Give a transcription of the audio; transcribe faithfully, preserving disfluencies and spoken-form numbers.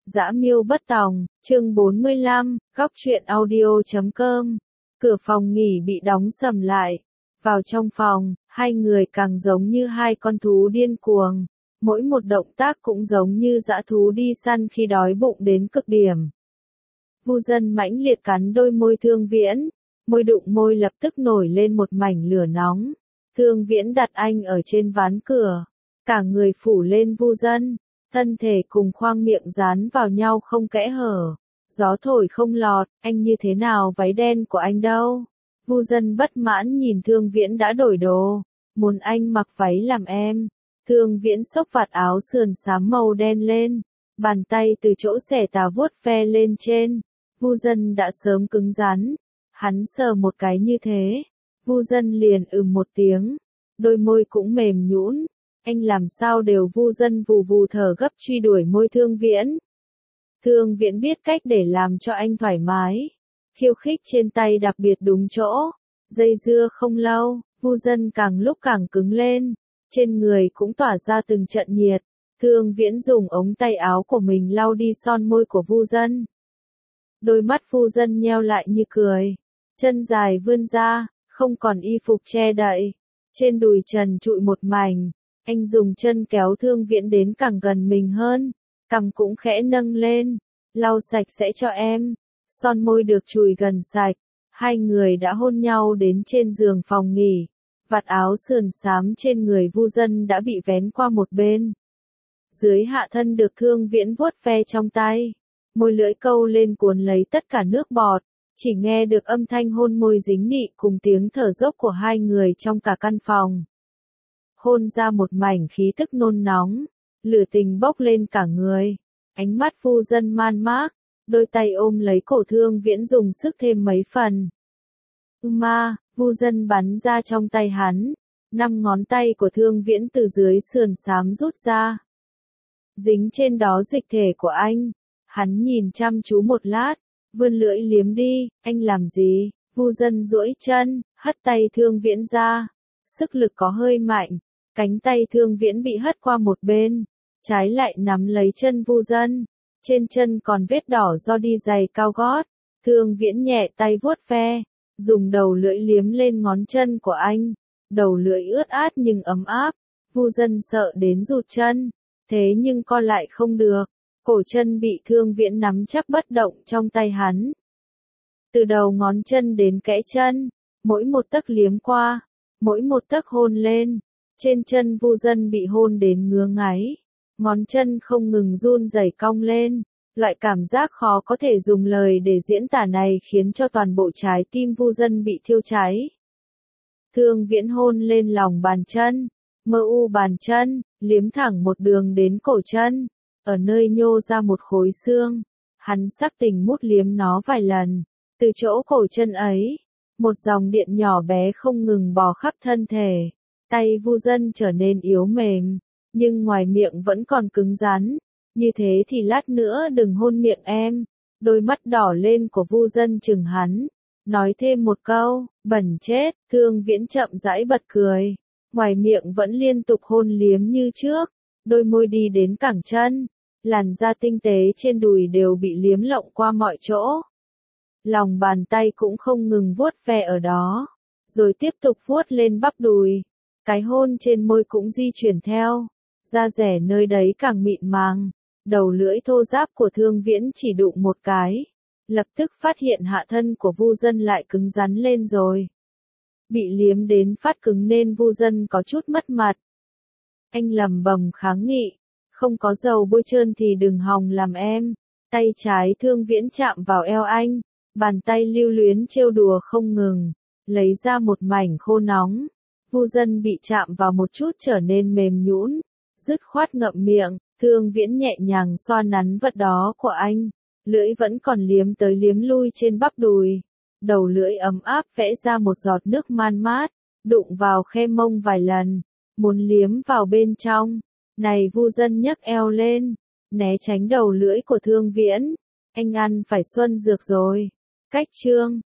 Dã miêu bất tòng, chương bốn mươi lăm, góc truyện audio chấm com. Cửa phòng nghỉ bị đóng sầm lại. Vào trong phòng, hai người càng giống như hai con thú điên cuồng. Mỗi một động tác cũng giống như dã thú đi săn khi đói bụng đến cực điểm. Vu Dân mãnh liệt cắn đôi môi Thương Viễn. Môi đụng môi lập tức nổi lên một mảnh lửa nóng. Thương Viễn đặt anh ở trên ván cửa. Cả người phủ lên Vu Dân. Thân thể cùng khoang miệng dán vào nhau không kẽ hở. Gió thổi không lọt, anh như thế nào váy đen của anh đâu? Vu Dân bất mãn nhìn Thương Viễn đã đổi đồ. Muốn anh mặc váy làm em. Thương Viễn xốc vạt áo sườn xám màu đen lên. Bàn tay từ chỗ xẻ tà vuốt ve lên trên. Vu Dân đã sớm cứng rắn. Hắn sờ một cái như thế. Vu Dân liền ừm một tiếng. Đôi môi cũng mềm nhũn. Anh làm sao đều Vu Dân vù vù thở gấp truy đuổi môi Thương Viễn. Thương Viễn biết cách để làm cho anh thoải mái. Khiêu khích trên tay đặc biệt đúng chỗ. Dây dưa không lâu, Vu Dân càng lúc càng cứng lên. Trên người cũng tỏa ra từng trận nhiệt. Thương Viễn dùng ống tay áo của mình lau đi son môi của Vu Dân. Đôi mắt Vu Dân nheo lại như cười. Chân dài vươn ra, không còn y phục che đậy. Trên đùi trần trụi một mảnh. Anh dùng chân kéo Thương Viễn đến càng gần mình hơn. Cằm cũng khẽ nâng lên. Lau sạch sẽ cho em. Son môi được chùi gần sạch. Hai người đã hôn nhau đến trên giường phòng nghỉ. Vạt áo sườn xám trên người Vu Dân đã bị vén qua một bên. Dưới hạ thân được Thương Viễn vuốt ve trong tay. Môi lưỡi câu lên cuốn lấy tất cả nước bọt. Chỉ nghe được âm thanh hôn môi dính nị cùng tiếng thở dốc của hai người trong cả căn phòng. Hôn ra một mảnh khí tức nôn nóng. Lửa tình bốc lên cả người. Ánh mắt Vu Dân man mác. Đôi tay ôm lấy cổ Thương Viễn dùng sức thêm mấy phần. Ma, Vu Dân bắn ra trong tay hắn. Năm ngón tay của Thương Viễn từ dưới sườn xám rút ra. Dính trên đó dịch thể của anh. Hắn nhìn chăm chú một lát. Vươn lưỡi liếm đi, anh làm gì? Vu Dân duỗi chân, hất tay Thương Viễn ra. Sức lực có hơi mạnh. Cánh tay Thương Viễn bị hất qua một bên. Trái lại nắm lấy chân Vu Dân. Trên chân còn vết đỏ do đi giày cao gót. Thương Viễn nhẹ tay vuốt ve. Dùng đầu lưỡi liếm lên ngón chân của anh. Đầu lưỡi ướt át nhưng ấm áp. Vu Dân sợ đến rụt chân. Thế nhưng co lại không được. Cổ chân bị Thương Viễn nắm chắc bất động trong tay hắn. Từ đầu ngón chân đến kẽ chân. Mỗi một tấc liếm qua. Mỗi một tấc hôn lên. Trên chân Vu Dân bị hôn đến ngứa ngáy. Ngón chân không ngừng run rẩy cong lên. Loại cảm giác khó có thể dùng lời để diễn tả này khiến cho toàn bộ trái tim Vu Dân bị thiêu cháy. Thương Viễn hôn lên lòng bàn chân. Mơ u bàn chân, liếm thẳng một đường đến cổ chân. Ở nơi nhô ra một khối xương. Hắn sắc tình mút liếm nó vài lần. Từ chỗ cổ chân ấy. Một dòng điện nhỏ bé không ngừng bò khắp thân thể. Tay Vu Dân trở nên yếu mềm. Nhưng ngoài miệng vẫn còn cứng rắn. Như thế thì lát nữa đừng hôn miệng em. Đôi mắt đỏ lên của Vu Dân chừng hắn. Nói thêm một câu, bẩn chết. Thương Viễn chậm rãi bật cười. Ngoài miệng vẫn liên tục hôn liếm như trước. Đôi môi đi đến cẳng chân. Làn da tinh tế trên đùi đều bị liếm lộng qua mọi chỗ. Lòng bàn tay cũng không ngừng vuốt ve ở đó. Rồi tiếp tục vuốt lên bắp đùi. Cái hôn trên môi cũng di chuyển theo. Da rẻ nơi đấy càng mịn màng. Đầu lưỡi thô ráp của Thương Viễn chỉ đụng một cái. Lập tức phát hiện hạ thân của Vu Dân lại cứng rắn lên rồi. Bị liếm đến phát cứng nên Vu Dân có chút mất mặt. Anh lầm bầm kháng nghị. Không có dầu bôi trơn thì đừng hòng làm em. Tay trái Thương Viễn chạm vào eo anh. Bàn tay lưu luyến trêu đùa không ngừng. Lấy ra một mảnh khô nóng. Vu Dân bị chạm vào một chút trở nên mềm nhũn. Dứt khoát ngậm miệng. Thương Viễn nhẹ nhàng xoa nắn vật đó của anh. Lưỡi vẫn còn liếm tới liếm lui trên bắp đùi. Đầu lưỡi ấm áp vẽ ra một giọt nước man mát. Đụng vào khe mông vài lần. Muốn liếm vào bên trong. Này Vu Dân nhấc eo lên. Né tránh đầu lưỡi của Thương Viễn. Anh ăn phải xuân dược rồi. Cách chương.